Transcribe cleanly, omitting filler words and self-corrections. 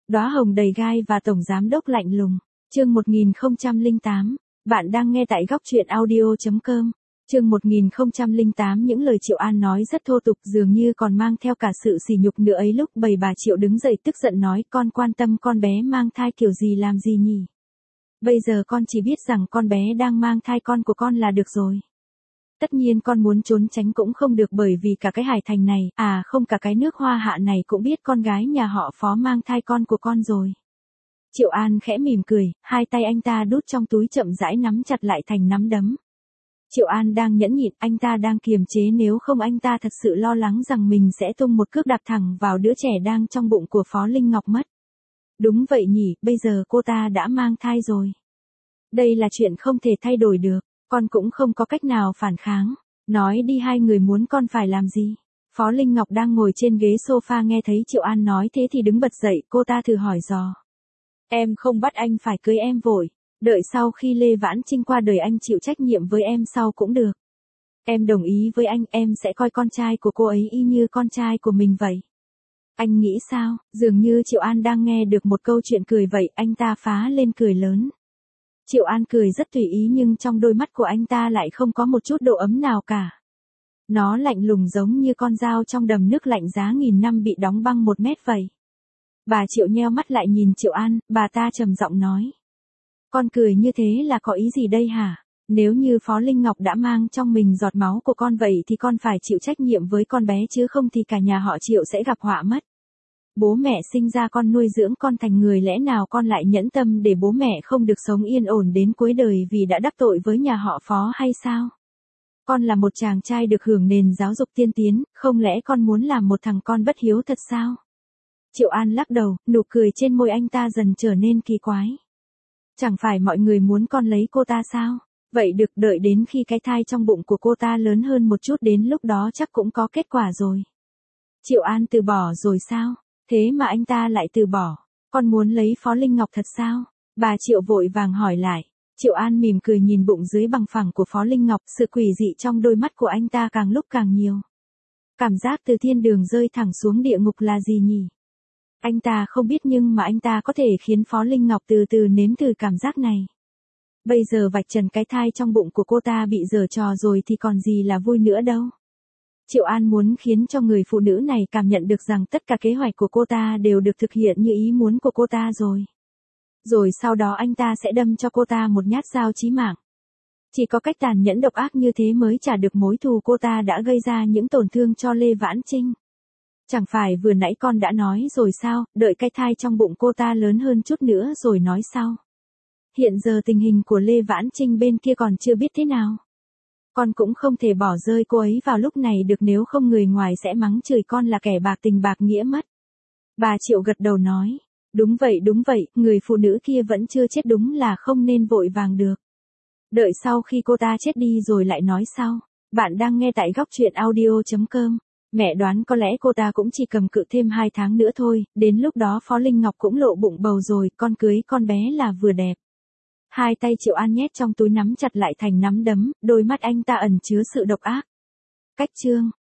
Đóa hồng đầy gai và tổng giám đốc lạnh lùng. Chương 1008. Bạn đang nghe tại góc truyện audio.com. Chương 1008. Những lời Triệu An nói rất thô tục, dường như còn mang theo cả sự sỉ nhục nữa ấy. Lúc bầy bà Triệu đứng dậy tức giận nói, con quan tâm con bé mang thai kiểu gì làm gì nhỉ? Bây giờ con chỉ biết rằng con bé đang mang thai con của con là được rồi. Tất nhiên con muốn trốn tránh cũng không được, bởi vì cả cái Hải Thành này, không, cả cái nước Hoa Hạ này cũng biết con gái nhà họ Phó mang thai con của con rồi. Triệu An khẽ mỉm cười, hai tay anh ta đút trong túi chậm rãi nắm chặt lại thành nắm đấm. Triệu An đang nhẫn nhịn, anh ta đang kiềm chế, nếu không anh ta thật sự lo lắng rằng mình sẽ tung một cước đạp thẳng vào đứa trẻ đang trong bụng của Phó Linh Ngọc mất. Đúng vậy nhỉ, bây giờ cô ta đã mang thai rồi. Đây là chuyện không thể thay đổi được, con cũng không có cách nào phản kháng. Nói đi, hai người muốn con phải làm gì? Phó Linh Ngọc đang ngồi trên ghế sofa nghe thấy Triệu An nói thế thì đứng bật dậy, cô ta thử hỏi dò. Em không bắt anh phải cưới em vội. Đợi sau khi Lê Vãn Trinh qua đời anh chịu trách nhiệm với em sau cũng được. Em đồng ý với anh, em sẽ coi con trai của cô ấy y như con trai của mình vậy. Anh nghĩ sao? Dường như Triệu An đang nghe được một câu chuyện cười vậy, anh ta phá lên cười lớn. Triệu An cười rất tùy ý nhưng trong đôi mắt của anh ta lại không có một chút độ ấm nào cả. Nó lạnh lùng giống như con dao trong đầm nước lạnh giá nghìn năm bị đóng băng 1 mét vậy. Bà Triệu nheo mắt lại nhìn Triệu An, bà ta trầm giọng nói. Con cười như thế là có ý gì đây hả? Nếu như Phó Linh Ngọc đã mang trong mình giọt máu của con vậy thì con phải chịu trách nhiệm với con bé, chứ không thì cả nhà họ Triệu sẽ gặp họa mất. Bố mẹ sinh ra con, nuôi dưỡng con thành người, lẽ nào con lại nhẫn tâm để bố mẹ không được sống yên ổn đến cuối đời vì đã đắc tội với nhà họ Phó hay sao? Con là một chàng trai được hưởng nền giáo dục tiên tiến, không lẽ con muốn làm một thằng con bất hiếu thật sao? Triệu An lắc đầu, nụ cười trên môi anh ta dần trở nên kỳ quái. Chẳng phải mọi người muốn con lấy cô ta sao? Vậy được, đợi đến khi cái thai trong bụng của cô ta lớn hơn một chút, đến lúc đó chắc cũng có kết quả rồi. Triệu An từ bỏ rồi sao? Thế mà anh ta lại từ bỏ. Con muốn lấy Phó Linh Ngọc thật sao? Bà Triệu vội vàng hỏi lại. Triệu An mỉm cười nhìn bụng dưới bằng phẳng của Phó Linh Ngọc, sự quỷ dị trong đôi mắt của anh ta càng lúc càng nhiều. Cảm giác từ thiên đường rơi thẳng xuống địa ngục là gì nhỉ? Anh ta không biết nhưng mà anh ta có thể khiến Phó Linh Ngọc từ từ nếm thử cảm giác này. Bây giờ vạch trần cái thai trong bụng của cô ta bị giở trò rồi thì còn gì là vui nữa đâu. Triệu An muốn khiến cho người phụ nữ này cảm nhận được rằng tất cả kế hoạch của cô ta đều được thực hiện như ý muốn của cô ta rồi. Rồi sau đó anh ta sẽ đâm cho cô ta một nhát dao chí mạng. Chỉ có cách tàn nhẫn độc ác như thế mới trả được mối thù cô ta đã gây ra những tổn thương cho Lê Vãn Trinh. Chẳng phải vừa nãy con đã nói rồi sao, đợi cái thai trong bụng cô ta lớn hơn chút nữa rồi nói sau. Hiện giờ tình hình của Lê Vãn Trinh bên kia còn chưa biết thế nào. Con cũng không thể bỏ rơi cô ấy vào lúc này được, nếu không người ngoài sẽ mắng chửi con là kẻ bạc tình bạc nghĩa mất. Bà Triệu gật đầu nói. Đúng vậy, người phụ nữ kia vẫn chưa chết, đúng là không nên vội vàng được. Đợi sau khi cô ta chết đi rồi lại nói sau. Bạn đang nghe tại góc truyện audio.com. Mẹ đoán có lẽ cô ta cũng chỉ cầm cự thêm 2 tháng nữa thôi, đến lúc đó Phó Linh Ngọc cũng lộ bụng bầu rồi, con cưới con bé là vừa đẹp. Hai tay Triệu An nhét trong túi nắm chặt lại thành nắm đấm, đôi mắt anh ta ẩn chứa sự độc ác. Cách chương